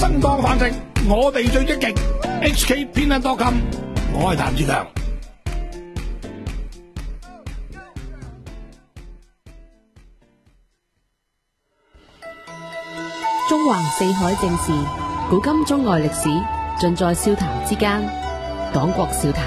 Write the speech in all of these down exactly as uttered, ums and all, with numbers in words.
生當飯食，我哋最積極。H K 偏恩多金，我係譚志強。 中橫四海正事，古今中外歷史，盡在笑談之間。講國笑談。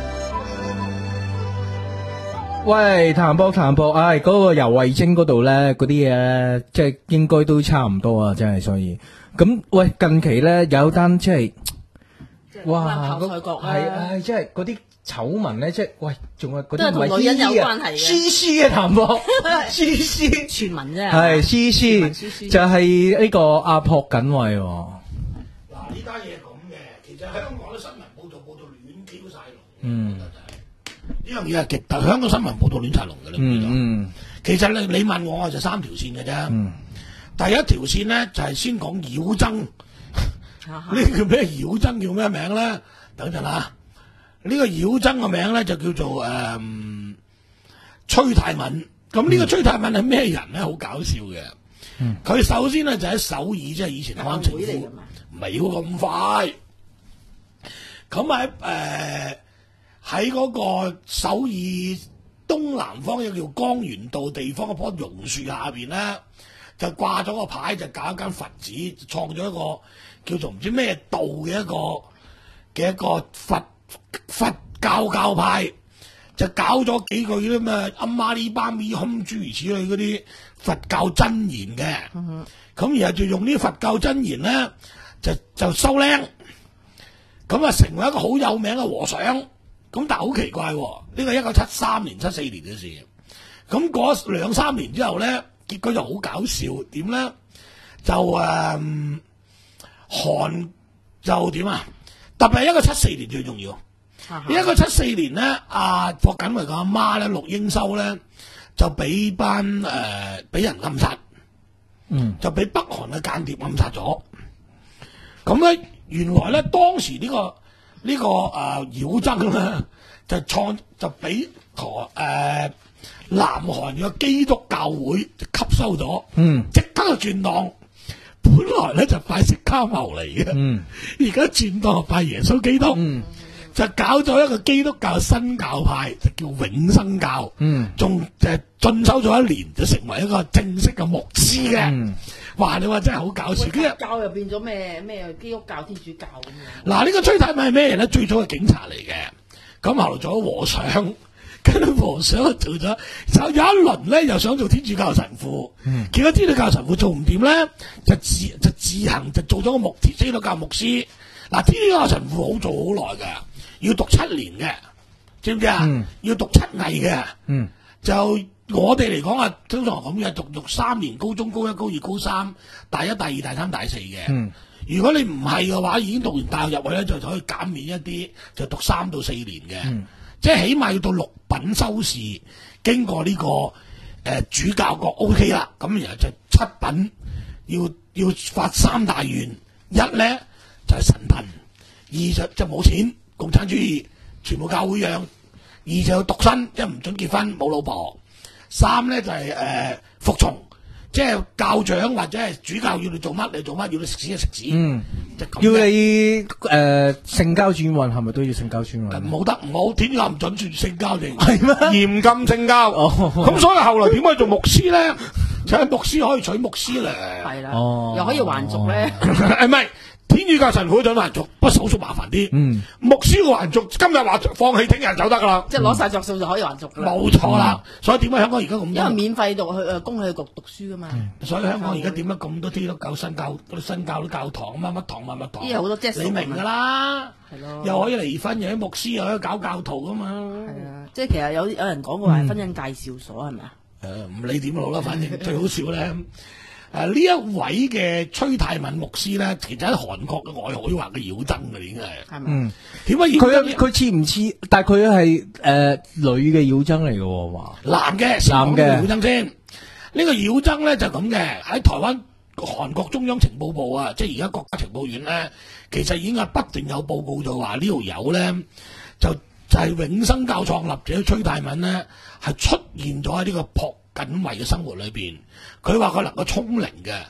喂，譚博譚博，唉，嗰、那個游蕙禎嗰度咧，嗰啲嘢即係應該都差唔多啊，真係，所以咁喂，近期咧有單即係，哇，係唉，即係嗰啲醜聞咧，即係喂，仲有嗰啲唔係同女人有關係嘅 ，C C 啊，譚博，C C 傳聞啫， 係 C C 就係呢個阿朴槿惠。 嗱，呢單嘢咁嘅，其實香港啲新聞報導報導亂 Q 晒龍，嗯。呢樣嘢係極大，香港新聞報道亂晒龍嘅啦。嗯嗯，其實你你問我，我就三條線嘅啫。嗯，第一條線咧就係、是、先講妖僧，呢叫咩妖僧叫咩名咧？等陣啊，呢、這個妖僧嘅名咧就叫做誒、嗯、崔泰敏。咁呢個崔泰敏係咩人咧？好搞笑嘅。佢、嗯、首先咧就喺首爾，即係以前安情府，唔係要咁快。咁喺誒。呃喺嗰個首爾東南方有叫江原道地方嗰棵榕樹下邊咧，就掛咗個牌，就搞一間佛寺，創咗一個叫做唔知咩道嘅一個嘅一個佛佛教教派，就搞咗幾句啲咩阿媽呢班咪空諸如此類嗰啲佛教真言嘅，咁、嗯、然後就用呢啲佛教真言咧，就就收僆，咁啊成為一個好有名嘅和尚。咁但係好奇怪喎，呢個一九七三年、七四年嘅事。咁嗰兩三年之後咧，結果就好搞笑。點咧？就誒、嗯、韓就點啊？特別係一個七四年最重要。一個七四年咧，阿朴槿惠個阿媽咧，陸英修咧，就俾班誒俾人暗殺。嗯。就俾北韓嘅間諜暗殺咗。咁咧，原來咧當時呢、呢個。呢、這個誒、呃、妖僧咧就創就俾台誒南韓嘅基督教會就吸收咗，嗯，即刻就轉檔。本來咧就拜釋迦牟尼嘅，嗯，而家轉檔拜耶穌基督，嗯，就搞咗一個基督教新教派，就叫永生教，嗯，仲誒進修咗一年就成為一個正式嘅牧師嘅。嗯，哇！你話真係好搞笑， 佛教又變咗咩咩基督教、天主教咁樣。 嗱，呢個崔泰敏係咩人咧？最早係警察嚟嘅，咁後來做咗和尚，跟住和尚做咗，就有一輪咧又想做天主教神父，嗯、結果天主教神父做唔掂咧，就自就自行就做咗個牧天主教牧師。嗱，天主教神父好做好耐㗎，要讀七年嘅，知唔知啊？嗯、要讀七藝嘅，嗯、就。我哋嚟講啊，通常咁嘅讀讀三年，高中高一、高二、高三，大一、大二、大三、大四嘅。嗯，如果你唔係嘅話，已經讀完大學入去咧，就可以減免一啲，就讀三到四年嘅。嗯，即係起碼要到六品修士，經過呢、這個誒、呃、主教國 O K 啦，咁然後就七品要要發三大願，一咧就係、是、神貧，二就就冇錢，共產主義，全部教會養，二就要獨身，即係唔准結婚，冇老婆。三咧就係、是、誒、呃、服從，即係教長或者係主教要你做乜你做乜，要你食屎就食屎。嗯， 要你誒、呃、性交轉運係咪都要性交轉運？ 冇得，唔好天主教唔准算性交定係咩？嚴禁性交。哦，咁所以後來點解做牧師咧？就係牧師可以娶牧師咧。 係啦，哦，又可以還俗咧。 誒唔係。天主教神父想還俗，不過手續麻煩啲。嗯，牧師嘅還俗，今日話放棄，聽日走得噶啦。 即係攞晒着數就可以還俗噶啦。 冇錯啦，所以點解香港而家咁？ 因為免費讀去誒，供佢去讀讀書噶嘛。 嗯、所以香港而家點解咁多基督教新教嗰啲新教啲教堂乜乜堂乜乜堂？ 啲好多你明噶啦。 係咯。 又可以離婚，又啲牧師又可以搞教徒噶嘛。 係啊，即係其實有有人講過係婚姻介紹所係咪啊？ 誒、嗯，唔理點好啦，反正最好笑咧。誒、啊、呢一位嘅崔泰敏牧師咧，其實喺韓國嘅外海話嘅妖僧嘅，應該係。係咪？嗯。點解佢佢似唔似？但係佢係誒女嘅妖僧嚟嘅喎，話。 男嘅。男嘅妖僧先。呢、這個妖僧咧就咁、是、嘅，喺台灣韓國中央情報部啊，即係而家國家情報院咧，其實已經係不斷有報告就話呢條友咧，就就係、是、永生教創立者崔泰敏咧，係出現咗喺呢個朴槿惠嘅生活裏邊。佢話佢能夠通靈嘅，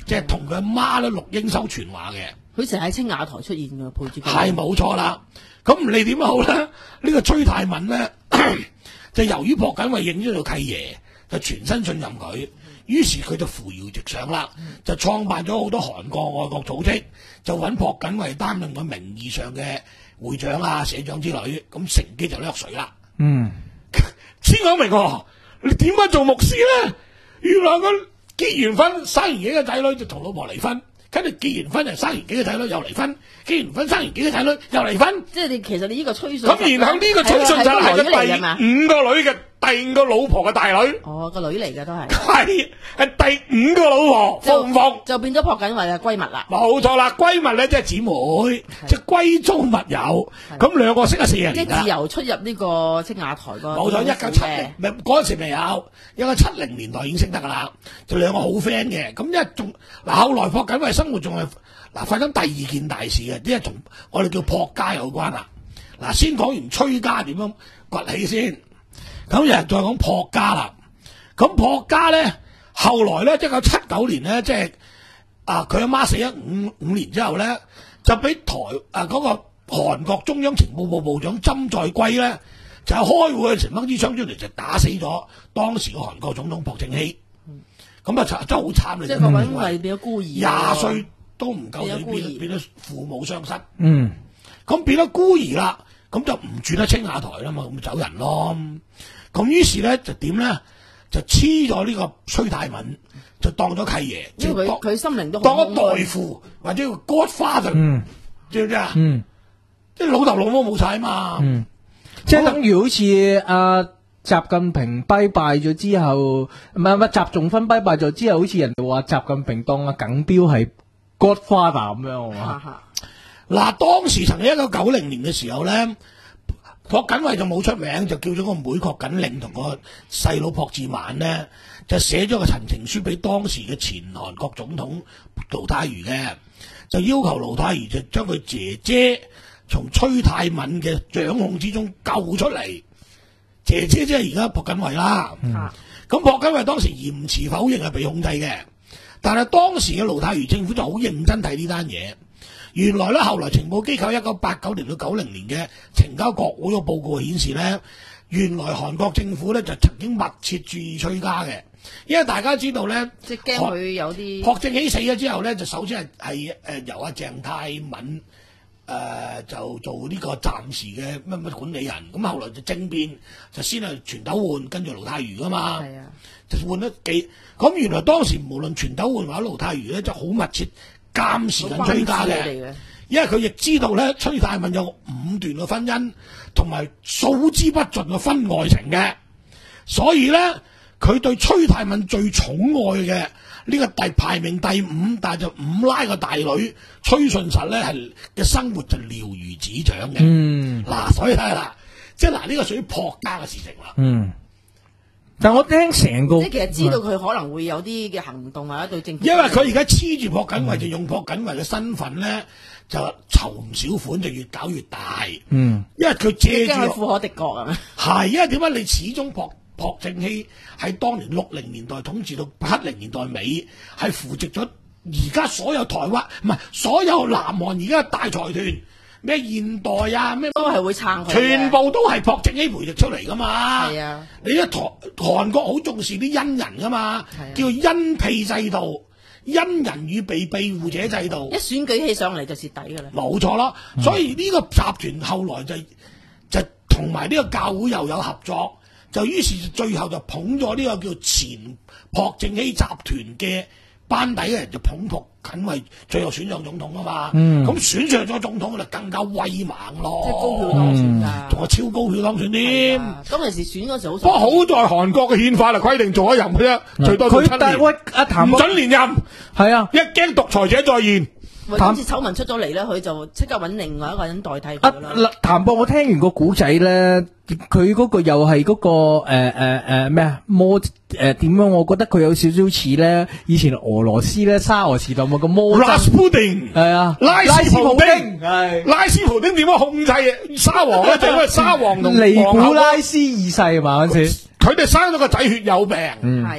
即係同佢阿媽咧錄音收傳話嘅。 佢成日喺青瓦台出現嘅，陪住佢。 係冇錯啦。咁唔理點都好咧，呢、呢個崔泰敏咧就由於朴槿惠認咗做契爺，就全身信任佢，於是佢就扶搖直上啦，就創辦咗好多韓國愛國組織，就揾朴槿惠擔任個名義上嘅會長啊、社長之類，咁乘機就掠水啦。 嗯， 先講明喎，你點解做牧師咧？原來佢結完婚生完幾個仔女就同老婆離婚。跟住結完婚就生完幾個仔女又離婚，結完婚生完幾個仔女又離婚。 即係你其實你呢個吹信咁，然後呢個吹信就係個第五個女嘅第五個老婆嘅大女。 哦，個女嚟嘅都係。 係係第五個老婆，服唔服？ 就變咗朴槿惠嘅閨蜜啦。 冇錯啦，閨蜜咧即係姊妹，即係閨中密友。咁兩個識咗四十年啦。 即係自由出入呢個青瓦台個。 冇錯，一九七零，唔係嗰陣時未有，一九七零年代已經識得噶啦。就兩個好 friend 嘅，咁因為仲嗱後來朴槿惠生活仲係嗱發生第二件大事嘅，因為同我哋叫朴家有關啦。嗱，先講完崔家點樣崛起先，咁又再講朴家啦。咁朴家咧，後來咧，一九七九年咧，即係啊，佢阿媽死咗五五年之後咧，就俾台啊嗰、那個韓國中央情報部部長金在圭咧，就係開會嘅時掹支槍出嚟就打死咗當時嘅韓國總統朴正熙。咁啊，真係好慘嚟！ 即係朴槿惠變咗孤兒， 廿歲都唔夠你變變咗父母雙失。 嗯， 咁變咗孤兒啦，咁就唔住得青瓦台啦嘛，咁咪走人咯。咁於是咧就點咧？就黐咗呢個崔泰敏，就當咗契爺， 因為佢佢心靈都當咗代父或者個 godfather， 嗯， 知唔知啊？ 嗯， 即係老豆老母冇晒啊嘛。 嗯，即係等於好似阿習近平拜拜咗之後，唔係唔係習仲勳拜拜咗之後，好似人哋話習近平當阿耿彪係 godfather 咁樣啊。 嗱，當時曾經一九九零年嘅時候咧，朴槿惠就冇出名，就叫咗個妹朴槿令同個細佬朴志萬咧，就寫咗個陳情書俾當時嘅前韓國總統盧泰愚嘅，就要求盧泰愚就將佢姐姐從崔泰敏嘅掌控之中救出嚟。姐姐即係而家朴槿惠啦。咁朴槿惠當時嚴詞否認係被控制嘅，但係當時嘅盧泰愚政府就好認真睇呢單嘢。原來咧，後來情報機構一九八九年到九零年嘅呈交國會嘅報告顯示咧，原來韓國政府咧就曾經密切注意崔家嘅，因為大家知道咧， 即係驚佢有啲朴正熙死咗之後咧，就首先係係誒由阿鄭泰敏誒、呃、就做呢個暫時嘅乜乜管理人，咁後來就政變，就先係全斗煥跟住盧泰愚噶嘛， 係啊， 就換咗幾咁。原來當時無論全斗煥或者盧泰愚咧，就好密切監視緊崔家嘅，因為佢亦知道咧，崔泰敏有五段嘅婚姻，同埋數之不盡嘅婚外情嘅，所以咧佢對崔泰敏最寵愛嘅呢個第排名第五，但係就五拉嘅大女崔順實咧係嘅生活就了如指掌嘅。嗯，嗱，所以睇啦，即係嗱呢個屬於朴家嘅事情啦。 嗯。但我聽成個， 即係其實知道佢可能會有啲嘅行動或者對政府， 因為佢而家黐住朴槿惠，就用朴槿惠嘅身份咧，就籌唔少款，就越搞越大。嗯，因為佢借住佢富可敵國啊。 係，因為點解你始終朴朴正熙喺當年六零年代統治到七零年代尾，係扶植咗而家所有台灣唔係所有南韓而家嘅大財團。咩現代啊，咩都係會撐佢， 全部都係朴正熙培植出嚟噶嘛。係啊， 你一台韓國好重視啲恩人噶嘛，啊、叫恩庇制度，恩人與被庇護者制度。 一選舉起上嚟就蝕底噶啦。 冇錯咯，嗯、所以呢個集團後來就就同埋呢個教會又有合作，就於是最後就捧咗呢個叫前朴正熙集團嘅班底嘅人就捧朴槿惠，最後選上總統啊嘛，咁、嗯、選上咗總統就更加威猛咯， 即係高票當選㗎， 仲係超高票當選添。 當其時選嗰時好， 不過好在韓國嘅憲法係規定做一任嘅啫，最多做七年，唔准連任。係啊，一驚獨裁者再現。 今次醜聞出咗嚟咧，佢就即刻揾另外一個人代替佢啦。 嗱，譚博，我聽完個古仔咧，佢嗰個又係嗰、那個誒誒誒咩啊摩誒點樣？我覺得佢有少少似咧，以前俄羅斯咧沙俄時代冇個摩拉斯普丁係啊，拉斯普丁係拉斯普丁點樣控制沙皇咧？就因為沙皇同尼古拉斯二世嘛嗰陣時， 佢哋生咗個仔血有病， 嗯， 係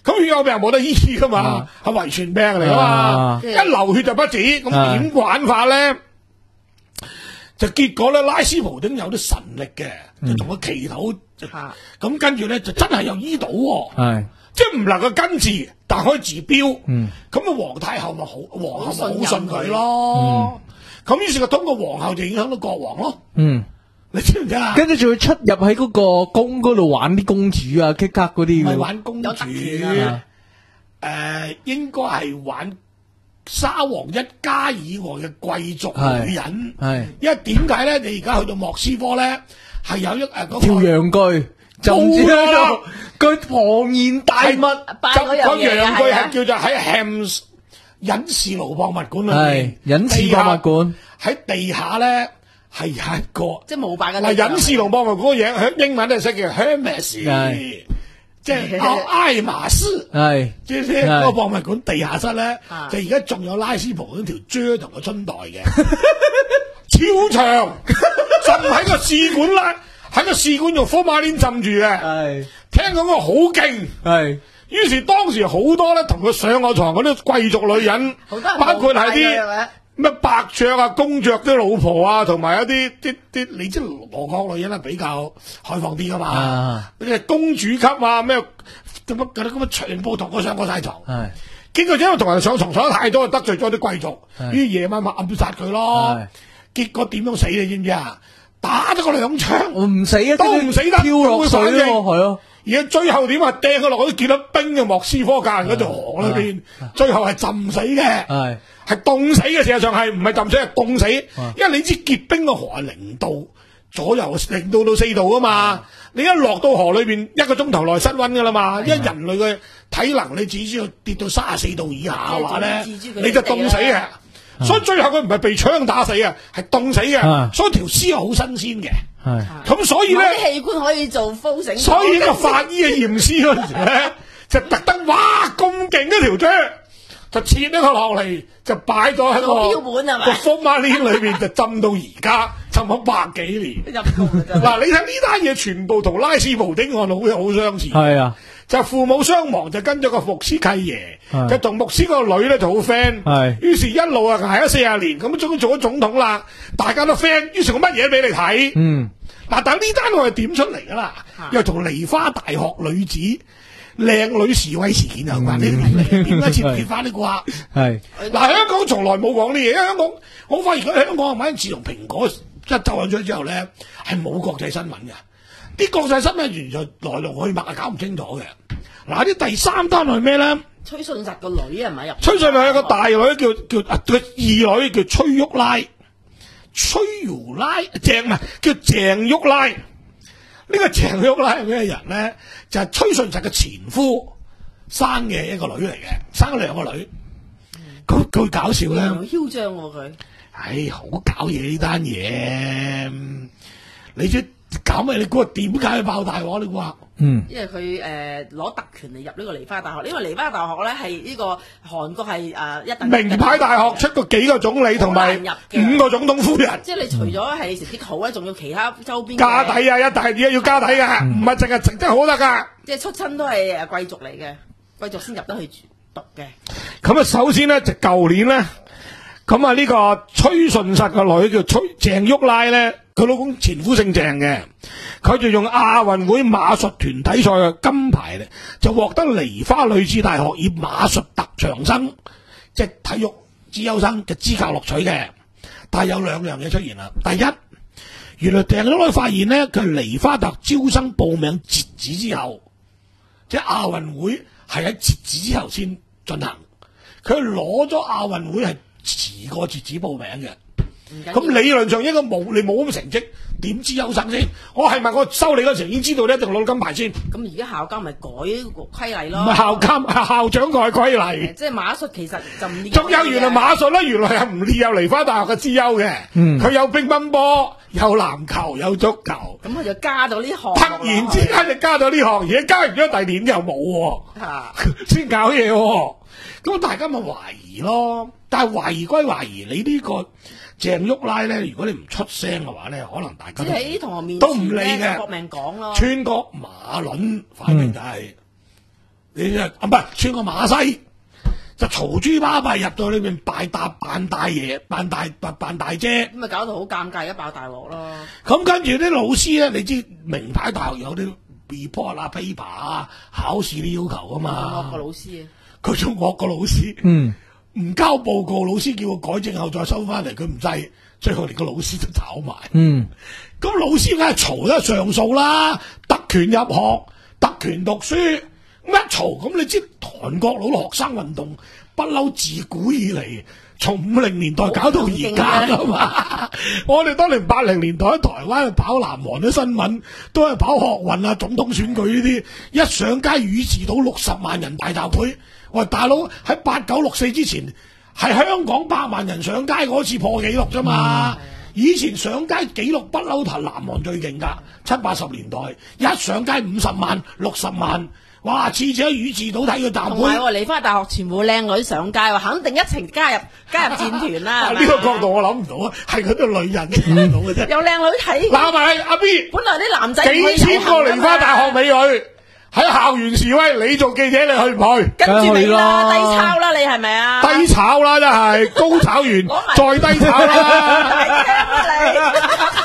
咁血友病冇得醫噶嘛，係遺傳病嚟噶嘛，一流血就不止，咁點玩法咧？就結果咧，拉斯普丁有啲神力嘅，就同佢祈禱，咁跟住咧就真係又醫到，係即係唔能夠根治，但可以治標。咁啊，皇太后咪好，皇后咪好信佢咯。咁於是就通過皇后就影響到國王咯。嗯，你知唔知啊？ 跟住仲要出入喺嗰個宮嗰度玩啲公主啊、K 卡嗰啲。 唔係玩公主，誒，應該係玩沙皇一家以外嘅貴族女人。係，因為點解咧？你而家去到莫斯科咧，係有一誒嗰個條羊具，就唔知啦。佢龐然大物， 就嗰羊具係叫做喺 Hams。隱士盧博物館裏邊， 隱士博物館喺地下咧係有一個， 即係冇擺嘅。 嗱，隱士盧博物館嘅嘢，英文都係識叫 Hermes， 即係埃馬斯，係即係嗰個博物館地下室咧，就而家仲有拉斯普嗰條啫同個春袋嘅，超長，浸喺個試管啦，喺個試管用福馬林浸住嘅，係聽講個好勁，係。於是當時好多咧同佢上過床嗰啲貴族女人，包括係啲咩伯爵啊、公爵啲老婆啊，同埋一啲啲啲，你知俄國女人係比較開放啲噶嘛？嗰啲、啊、公主級啊，咩咁乜嗰啲咁啊，全部同佢上過晒床。係，結果因為同人上床上得太多，得罪咗啲貴族，於夜晚咪暗殺佢咯。結果點樣死你知唔知啊？打咗個兩槍，唔死啊，都唔死得，跳落水咯，係咯。而家最後點啊？掟佢落嗰啲結咗冰嘅莫斯科隔籬嗰條河裏邊，最後係浸死嘅，係係凍死嘅。事實上係唔係浸死，係凍死。因為你知結冰嘅河係零度左右，零度到四度啊嘛。你一落到河裏邊，一個鐘頭內失溫噶啦嘛。因為人類嘅體能，你只需要跌到三十四度以下嘅話咧，你就凍死嘅。所以最後佢唔係被槍打死啊，係凍死嘅。所以條屍係好新鮮嘅。係，咁所以咧， 啲器官可以做封繩。 所以呢個法醫嘅驗屍嗰陣時咧，就特登哇咁勁一條啫，就切咗佢落嚟，就擺咗喺個標本係咪？個福馬鏈裏邊就浸到而家，浸咗百幾年。嗱，你睇呢單嘢全部同拉斯普丁案好好相似。係啊，就父母雙亡，就跟咗個牧師契爺，就同牧師個女咧就好 friend。係，於是一路啊挨咗四十年，咁終於做咗總統啦，大家都 friend。於是我乜嘢俾你睇？嗯。嗱，但呢單案係點出嚟噶啦？又同梨花大學女子靚女示威事件有關。你點解切唔切翻呢個啊？係嗱，香港從來冇講呢嘢，因為香港我發現香港係咪自從蘋果一走咗出之後咧，係冇國際新聞嘅。啲國際新聞完全來龍去脈係搞唔清楚嘅。嗱，啲第三單係咩咧？ 崔順實個女係咪入？ 崔順實有個大女叫叫啊，個二女叫崔玉拉。崔玉拉鄭唔係叫鄭玉拉，呢、這個鄭玉拉係咩人咧？就係、是、崔順實嘅前夫生嘅一個女嚟嘅，生咗兩個女。佢佢、嗯、搞笑咧， 囂張喎佢。 唉，好搞嘢呢單嘢，你知搞咩？你估點解去爆大鑊？你估啊？嗯，因為佢誒攞特權嚟入呢個梨花大學，因為梨花大學咧係呢個韓國係誒、呃、一等名牌大學，出過幾個總理同埋五個總統夫人。 即係你除咗係成績好咧，仲要其他周邊家底啊，一大嘢要家底㗎，唔係淨係成績好得㗎。 即係出親都係誒貴族嚟嘅，貴族先入得去讀嘅。咁啊，首先咧就舊年咧，咁啊呢個崔順實個女叫崔鄭玉拉咧，佢老公前夫姓鄭嘅。佢就用亞運會馬術團體賽嘅金牌咧，就獲得梨花女子大學以馬術特長生，即係體育資優生嘅資格錄取嘅。但係有兩樣嘢出現啦。第一，原來鄭玉拉發現咧，佢梨花大學招生報名截止之後，即係亞運會係喺截止之後先進行。佢攞咗亞運會係遲過截止報名嘅。咁理論上應該冇你冇咁成績，點知優生先？我係咪我收你嗰時已經知道你一定攞金牌先？ 咁而家校監咪改規例咯？ 唔係校監，係校長改規例。 即係馬術其實就唔仲有原來馬術咧，原來係唔列入梨花大學嘅資優嘅。嗯，佢有乒乓波，有籃球，有足球。咁佢就加咗呢項。 突然之間就加咗呢項，而家加完咗第二年又冇，先搞嘢。咁大家咪懷疑咯。但係懷疑歸懷疑，你呢個鄭玉拉咧，如果你唔出聲嘅話咧，可能大家都喺同學面都唔理嘅， 搏命講咯， 穿過馬輪，反正就係你啊唔係穿個馬西，就嘈豬巴閉入到裏邊扮大扮大爺，扮大扮扮大姐， 咁咪搞到好尷尬，一爆大鑊咯。 咁跟住啲老師咧，你知名牌大學有啲 report 啊、paper 啊、考試啲要求啊嘛。 惡個老師啊， 佢仲惡個老師， 嗯， 唔交報告，老師叫佢改正後再收翻嚟，佢唔制，最後連個老師都炒埋。 嗯， 咁老師梗係嘈得上訴啦，特權入學，特權讀書，咁一嘈，咁你知韓國佬學生運動不嬲自古以嚟，從五零年代搞到而家噶嘛。我哋當年八零年代喺台灣跑南韓啲新聞，都係跑學運啊、總統選舉呢啲，一上街語字到六十萬人大集會。喂，大佬喺八九六四之前，係香港百萬人上街嗰次破紀錄啫嘛。以前上街紀錄不嬲，係南韓最勁噶，七八十年代一上街五十萬、六十萬，哇！次次喺宇治島睇個集同會。 埋喎，梨花大學全部靚女上街喎，肯定一齊加入加入戰團啦。 呢個角度我諗唔到啊，係嗰啲女人諗到嘅啫。 有靚女睇。 嗱咪阿 B， 本來啲男仔幾千個梨花大學美女喺校園示威，你做記者你去唔去？ 跟住你啦， 梗係去啦低抄啦，你係咪啊？ 低炒啦，真係高炒完再低炒啦。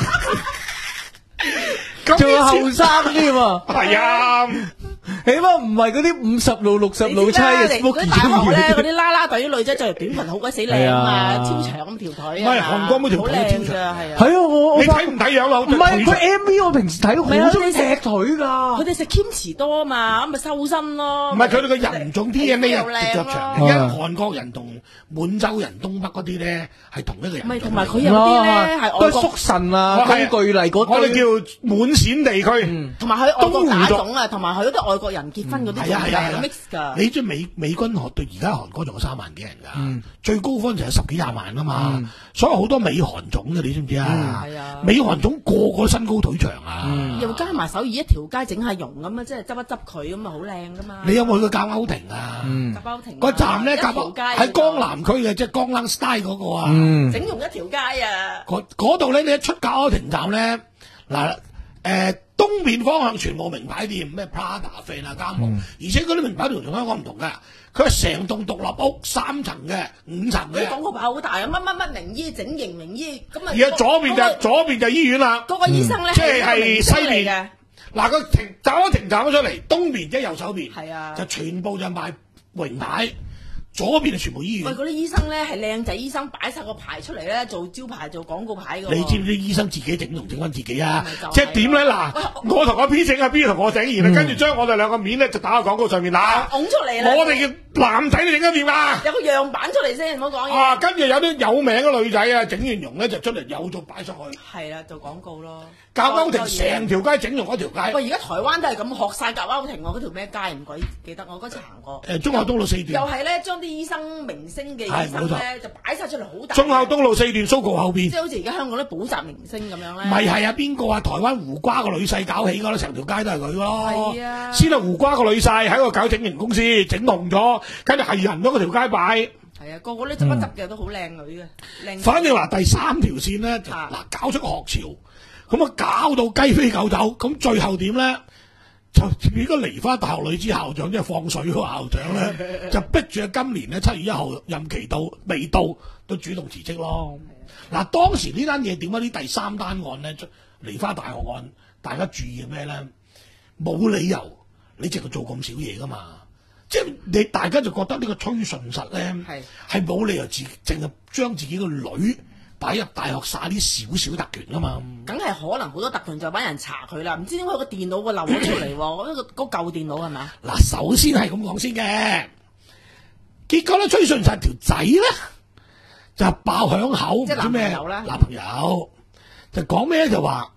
咁仲有後生添啊！ 係啊， 起碼唔係嗰啲五十路六十路差嘅嗰 Smoky 啲大學咧，嗰中意。 啲啦啦隊啲女仔着條短裙好鬼死靚啊嘛， 係啊超長咁條腿唔係啊， 韓國嗰條腿好靚超長㗎，係啊。 係啊，我我你睇唔睇樣啊？ 唔係佢 M V，我平時睇唔係啊好中意佢哋踢腿佢㗎。 哋食 kimchi 多啊嘛，咁咪瘦身咯。 唔係佢哋個人種 D N A 又係靚腳長嘅， 咯因為韓國人同滿洲人、東北嗰啲咧係同一個人種。 唔係同埋佢有啲咧係外國都係叔神啊、 我係工具嚟嗰我哋堆。 叫滿陝地區。 同埋佢外國東湖族假種啊，同埋佢嗰啲外國人結婚嗰啲係啊係啊係啊 mix 㗎。 你知美美軍學到而家韓國仲有三萬幾人㗎，最高峰就係十幾廿萬啊嘛，所以好多美韓種嘅，你知唔知啊？ 係啊美韓種個個身高腿長啊！ 又加埋首爾一條街整下容咁啊，即係執一執佢咁啊，好靚噶嘛。 你有冇去過甲歐亭啊？ 夾包亭個站咧， 一甲歐條街喺江南區嘅，即係江南 style 嗰個啊。 嗯， 整容一條街啊！ 嗰嗰度咧，你一出甲歐亭站咧，嗱誒東面方向全部名牌店，咩 Prada、費納嘉慕，而且嗰啲名牌店同香港唔同㗎，佢係成棟獨立屋，三層嘅、五層嘅。 佢廣告牌好大啊！乜乜乜名醫整形名醫咁啊！ 而家左邊就嗰個左邊就醫院啦。 嗰個醫生咧， 即係係係西嚟面嘅。 嗱，個停站咗停站咗出嚟，東面即係右手邊， 係啊就全部就賣榮牌，左邊就全部醫喂， 院。 嗰啲醫生咧係靚仔醫生，擺晒個牌出嚟咧，做招牌做廣告牌㗎喎。 你知唔知醫生自己整容整翻自己啊咪就係？ 即係點咧？嗱，我同阿 B 整，阿 B 同我整，然後跟住將我哋兩個面咧就打喺廣告上面嗱。 拱出嚟啦！ 我哋嘅男仔你整得掂啊？ 有個樣板出嚟先，唔好講嘢。 啊，跟住有啲有名嘅女仔啊，整完容咧就出嚟有做擺上去。 係啦，做廣告咯。 甲歐亭多嘢成條街整容嗰條街， 喂，而家台灣都係咁學晒甲歐亭喎，嗰條咩街唔鬼記得，我嗰次行過。 誒忠孝東路四又段， 係咧，將啲醫生明星嘅醫係冇錯生咧，就擺晒出嚟好大。 忠孝東路四段 Sogo 後邊即。係好似而家香港啲補習明星咁樣咧。 咪係啊！邊個啊？台灣胡瓜個女婿搞起噶啦，成條街都係佢咯。 係啊先係胡瓜個女婿喺個搞整形公司整紅咗，跟住係人都嗰條街擺。 係啊，個個咧執一執嘅都好靚女嘅，靚。 反正嗱，第三條線咧就啊嗱搞出個學潮，咁啊搞到雞飛狗走，咁最後點咧？就變咗梨花大學女子校長，即係放水嗰個校長咧，就逼住今年咧七月一號任期到未到，都主動辭職咯。嗱，當時呢單嘢點解呢第三單案咧，梨花大學案，大家注意係咩咧？冇理由你淨係做咁少嘢噶嘛，即係你大家就覺得呢個崔順實咧係係冇理由自淨係將自己個女擺入大學耍啲少少特權噶嘛。 梗係可能好多特權就揾人查佢啦，唔知點解個電腦個漏咗出嚟喎？嗰個嗰舊電腦係咪啊？ 嗱，首先係咁講先嘅，結果咧崔順實條仔咧就爆響口，唔即係知咩男朋友啦男朋友就講咩咧就話，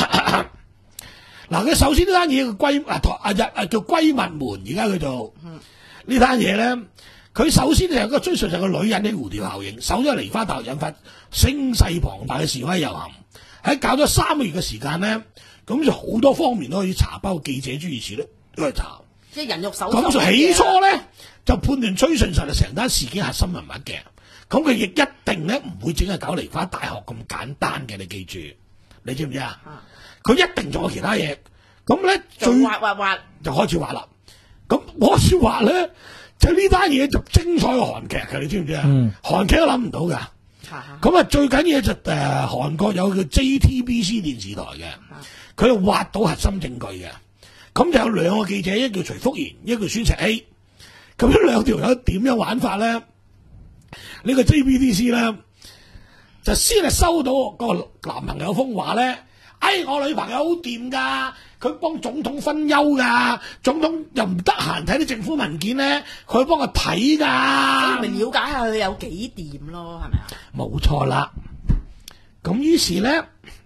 嗱佢首先呢單嘢個閨啊台啊日啊叫閨蜜門，而家佢做呢單嘢咧，佢首先就係個崔順實個女人嘅蝴蝶效應，首咗梨花大學引發聲勢龐大嘅示威遊行，喺搞咗三個月嘅時間咧，咁就好多方面都可以查，包括記者諸如此類都係查。 即係人肉搜咁就起初咧就判斷崔順實係成單事件核心人物嘅，咁佢亦一定咧唔會淨係搞梨花大學咁簡單嘅，你記住，你知唔知啊？佢一定仲有其他嘢，咁咧最就挖挖挖， 就開始話啦， 咁我說話咧，就呢單嘢就精彩過韓劇嘅，你知唔知啊？ 嗯、 韓劇都諗唔到㗎。咁啊，最緊要就誒、呃、韓國有個叫 J T B C 電視台嘅，佢就挖到核心證據嘅。咁就有兩個記者，一叫徐福賢，一個叫孫石 A。咁呢兩條友點樣玩法咧？呢、這個 J B D C 咧，就先係收到個男朋友風話咧，哎，我女朋友好掂㗎，佢幫總統分憂㗎，總統又唔得閒睇啲政府文件咧，佢幫佢睇㗎。 咪了解下佢有幾掂咯，係咪啊？ 冇錯啦。咁於是咧，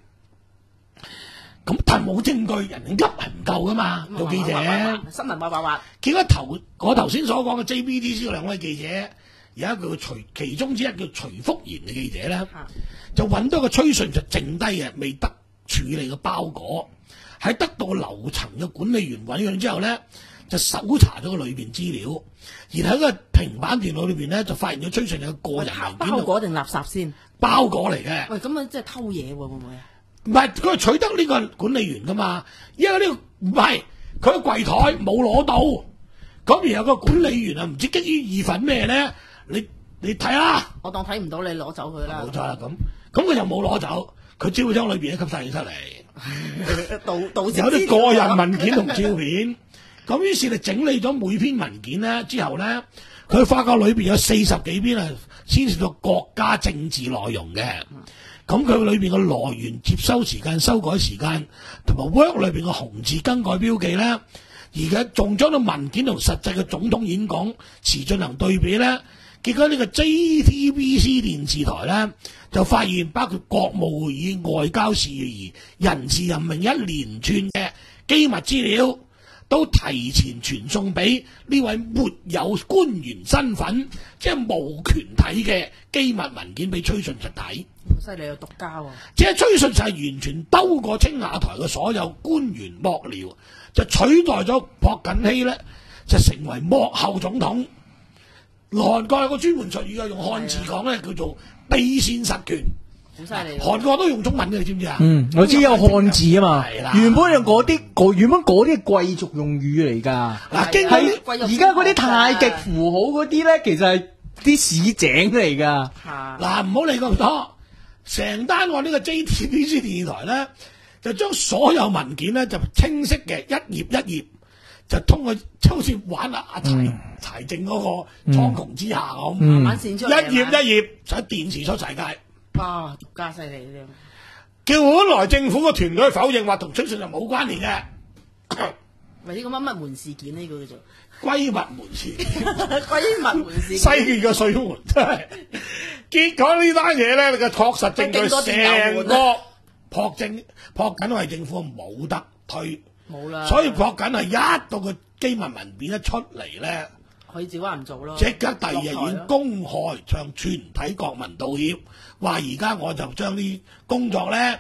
咁但係冇證據，人哋急係唔夠㗎嘛，做記者。 新聞話話話。 結果頭我頭先所講嘅 J B D C 嗰兩位記者，有一個徐，其中之一叫徐福賢嘅記者咧，啊、就揾到個崔順實剩低嘅未得處理嘅包裹，喺得到樓層嘅管理員揾咗之後咧，就搜查咗個裏邊資料，而喺個平板電腦裏邊咧就發現咗崔順有個人文件。包裹定垃圾先？包裹嚟嘅。喂，咁啊，即係偷嘢喎，會唔會啊？唔係，佢係取得呢個管理員噶嘛，因為呢、呢個唔係佢喺櫃台冇攞到，咁然後個管理員啊唔知激於義憤咩咧？你你睇啦，我當睇唔到你攞走佢啦。冇錯啦，咁咁佢就冇攞走，佢只會將裏邊咧吸晒嘢出嚟，導導有啲個人文件同照片。咁於是你整理咗每篇文件咧之後咧，佢發覺裏邊有四十幾篇係牽涉到國家政治內容嘅。咁佢裏邊嘅來源、接收時間、修改時間，同埋 Word 裏邊嘅紅字更改標記咧，而家仲將到文件同實際嘅總統演講詞進行對比咧。結果呢個 J T B C 電視台咧就發現，包括國務會議、外交事宜、人事任命一連串嘅機密資料，都提前傳送俾呢位沒有官員身份，即係無權睇嘅機密文件俾崔順實睇。犀利啊，獨家喎！即係崔順實係完全兜過青瓦台嘅所有官員幕僚，就取代咗朴槿惠咧，就成為幕後總統。韓國有個專門術語啊，用漢字講咧，叫做秘線實權。好犀利！韓國都用中文嘅，你知唔知啊？嗯， 我知有漢字啊嘛。 係啦， 原本用嗰啲，原本嗰啲係貴族用語嚟㗎。嗱，係而家嗰啲太極符號嗰啲咧，其實係啲市井嚟㗎。 嗱，唔好理咁多。成單案呢個 J T B C 電視台咧，就將所有文件咧就清晰嘅一頁一頁，就通過好似玩阿阿柴柴靜嗰個蒼穹之下咁，慢慢線出嚟，一頁一頁就喺電視出晒街。啊，獨家犀利啲，叫本來政府個團隊否認話同崔順實冇關聯嘅。喂，呢個乜乜門事件呢個叫做閨蜜門事件，閨蜜門事件，西邊嘅水門真係。結果呢單嘢咧，你嘅確實證據成個朴正朴槿惠政府冇得推，冇啦。所以朴槿惠一到個機密文件一出嚟咧，佢自話唔做咯，即刻第二日已經公開向全體國民道歉，話而家我就將啲工作咧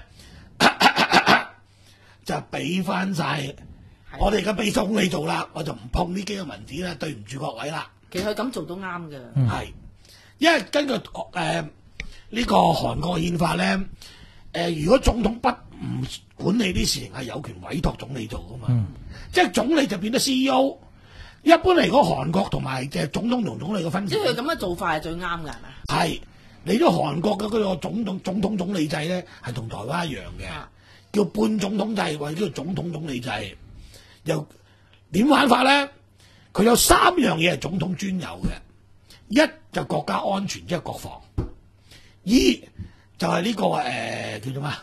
就俾翻晒。我哋而家俾總理做啦，我就唔碰呢幾個文件啦，對唔住各位啦。其實佢咁做都啱嘅，係、嗯，因為根據誒呢、呃這個韓國憲法咧，誒、呃、如果總統不唔管理啲事情，係有權委託總理做噶嘛，嗯、即係總理就變得 C E O。一般嚟講，韓國同埋即係總統同總理嘅分別，即係佢咁嘅做法係最啱嘅，係咪？係，你都韓國嘅嗰個總統總統總理制咧，係同台灣一樣嘅，啊、叫半總統制或者叫總統總理制。又點玩法咧？佢有三樣嘢係總統專有嘅，一就國家安全，即係國防；二就係呢、這個誒、呃、叫做咩？誒、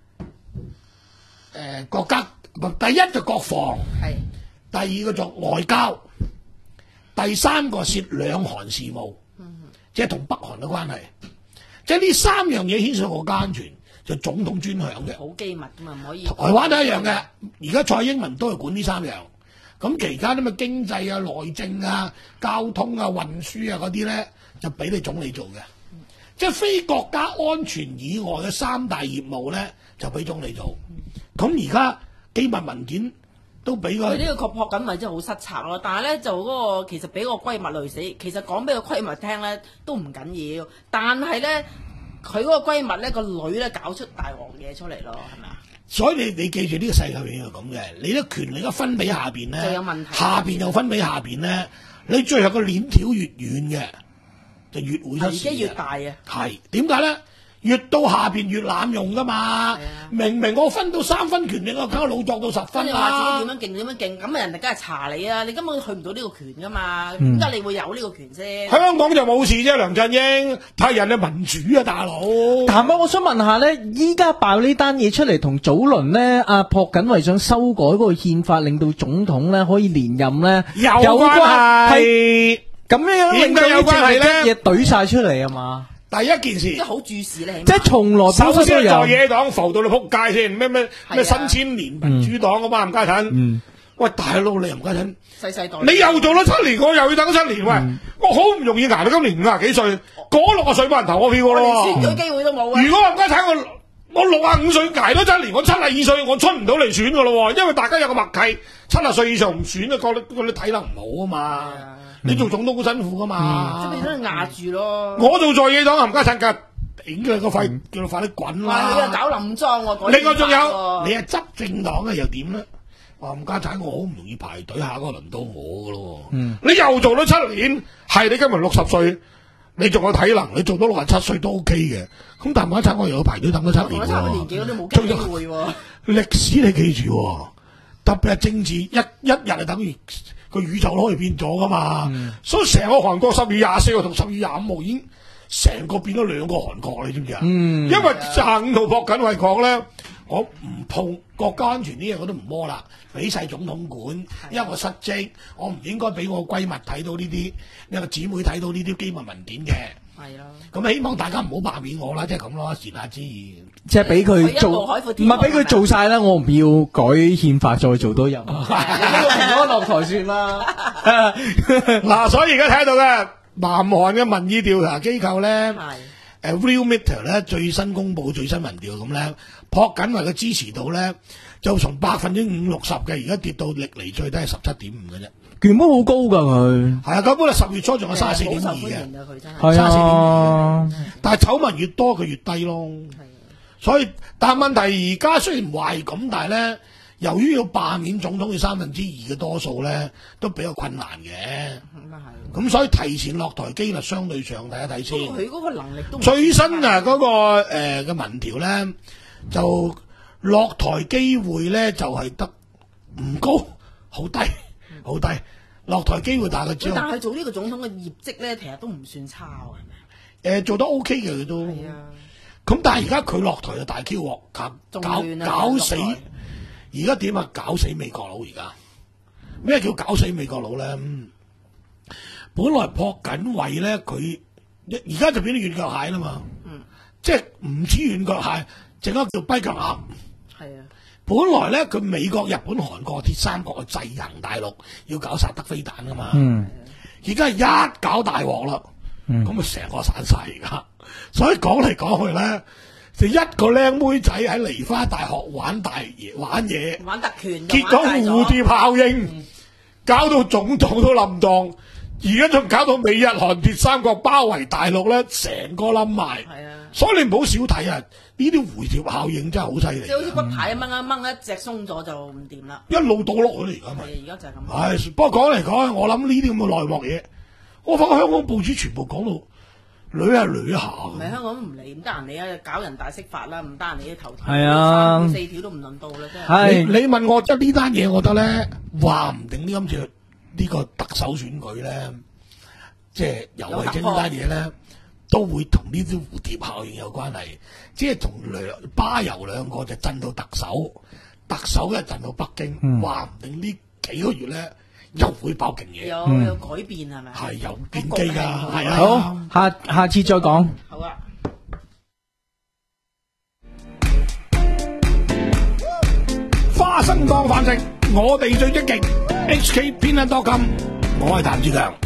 呃、國家第一就國防，係第二個就外交，第三個涉兩韓事務，嗯、即係同北韓嘅關係。即係呢三樣嘢牽涉國家安全。就總統專享嘅，好機密㗎嘛，唔可以。台灣都一樣嘅，而家蔡英文都係管呢三樣。咁期間啲咩經濟啊、內政啊、交通啊、運輸啊嗰啲咧，就俾你總理做嘅。嗯、即係非國家安全以外嘅三大業務咧，就俾總理做。咁而家機密文件都俾佢。佢呢個確確緊咪真係好失策咯。但係咧就嗰、嗰個其實俾個閨蜜累死，其實講俾個閨蜜聽咧都唔緊要。但係咧。佢嗰個閨蜜咧個女咧搞出大鑊嘢出嚟咯，係咪啊？ 所以你你記住呢個世界永遠係咁嘅，你啲權力一分俾下邊咧， 就有問題下邊又分俾下邊咧，你最後個鏈條越遠嘅，就越會出事嘅。 危機越大啊！ 係點解咧？越到下邊越濫用噶嘛。明明我分到三分權力，我梗係老作到十分你啦。 話自己點樣勁點樣勁，咁啊人哋梗係查你啊！你根本去唔到呢個權噶嘛，點解你會有呢個權先？ 香港就冇事啫，梁振英睇人嘅民主啊，大佬。 譚伯，我想問下咧，依家爆呢單嘢出嚟，同早輪咧阿朴槿惠想修改嗰個憲法，令到總統咧可以連任咧， 有關係。 咁樣令到有關係咧， 嘢懟晒出嚟啊嘛！ 第一件事， 即係好注視咧， 即係從來首先在有野黨浮到你撲街先，咩咩咩新千年民主黨啊嘛，吳家騰。喂，大佬你吳家騰， 細細代， 你又做咗七年，我又要等七年。喂，我好唔容易捱到今年五廿幾歲，嗰六個歲冇人投我票噶咯。 選舉機會都冇啊！ 如果吳家騰我我六十五歲捱多七年，我七十二歲我出唔到嚟選噶咯，因為大家有個默契，七十歲以上唔選啊，覺得覺得體能唔好啊嘛。你做總統好辛苦噶嘛， 即係變咗壓住咯。 我做在野黨冚家鏟㗎，頂佢個肺，叫佢快啲滾啦！ 你又搞冧莊喎， 另外仲有，你係執政黨嘅又點咧？話冚家鏟我好唔容易排隊，下個輪到我噶咯。嗯，你又做咗七年，係你今日六十歲，你仲有體能，你做到六十七歲都 OK 嘅。咁但冚家鏟我又要排隊等咗七年喎。 差唔多年紀嗰啲冇機會喎。 歷史你記住，特別係政治，一一日係等於個宇宙都可以變咗噶嘛，嗯、所以成個韓國十月廿四號同十月廿五號已經成個變咗兩個韓國，你知唔知啊？嗯、因為廿五號朴槿惠講咧，我唔碰國家安全啲嘢，我都唔摸啦，俾晒總統管，因為我失職，我唔應該俾我閨蜜睇到呢啲，一個姊妹睇到呢啲機密文件嘅。係咯，咁希望大家唔好罷免我啦，即係咁咯，言下之意。即係俾佢做，唔係俾佢做晒啦，我唔要改憲法再做多任。我落台算啦。嗱，所以而家睇到嘅南韓嘅民意調查機構咧，誒 Realmeter 咧最新公佈最新民調咁咧，朴槿惠嘅支持度咧就從百分之五六十嘅，而家跌到歷嚟最低係十七點五嘅啫。原本好高㗎佢，係啊，根本係十月初仲有三十四點二嘅，係啊，但係醜聞越多佢越低咯。所以，但係問題而家雖然話係咁，但係咧，由於要罷免總統要三分之二嘅多數咧，都比較困難嘅。咁啊係。咁所以提前落台機率相對上睇一睇先。佢嗰個能力都最新啊嗰、嗰個誒嘅、呃、民調咧，就落台機會咧就係、係、得唔高，好低，好低。落台機會大概只有。但係做呢個總統嘅業績咧，其實都唔算差喎，係咪？誒，做得 OK 嘅佢都。係啊。咁但係而家佢落台就大 Q 鑊，搞搞搞死，而家點啊？搞死美國佬而家，咩叫搞死美國佬咧？本來朴槿惠咧，佢而家就變咗軟腳蟹啦嘛，嗯、即係唔止軟腳蟹，整個叫跛腳鴨。係啊，本來咧佢美國、日本、韓國鐵三角去制衡大陸，要搞薩德飛彈噶嘛。嗯，而家係一搞大鑊啦，咁啊成個散晒而家。所以講嚟講去咧，就一個靚妹仔喺梨花大學玩大嘢玩嘢，玩特權，結果蝴蝶效應，嗯、搞到總統都冧檔，而家仲搞到美日韓鐵三角包圍大陸咧，成個冧埋。係啊，所以你唔好少睇啊！呢啲蝴蝶效應真係好犀利。即係好似骨牌掹一掹一隻鬆咗就唔掂啦，一路倒落去啦而家咪。係而家就係咁。係，不過講嚟講去，我諗呢啲咁嘅內幕嘢，我發覺香港報紙全部講到。女係女下，唔係香港都唔理，唔得閒理啊！搞人大釋法啦，唔得閒理啲頭條，係啊，三四條都唔輪到啦，真係。你你問我即係呢單嘢，我覺得咧，話唔定呢今次呢個特首選舉咧，即係游蕙禎呢單嘢咧，都會同呢啲蝴蝶效應有關係，即係同兩巴游兩個就震到特首，特首一震到北京，話唔定呢幾個月咧。又會爆勁嘢，有有改變係咪？係有變機㗎，係啊！好，下下次再講。好啊。花生當飯食，我哋最積極。H K 偏向多金，我係譚志強。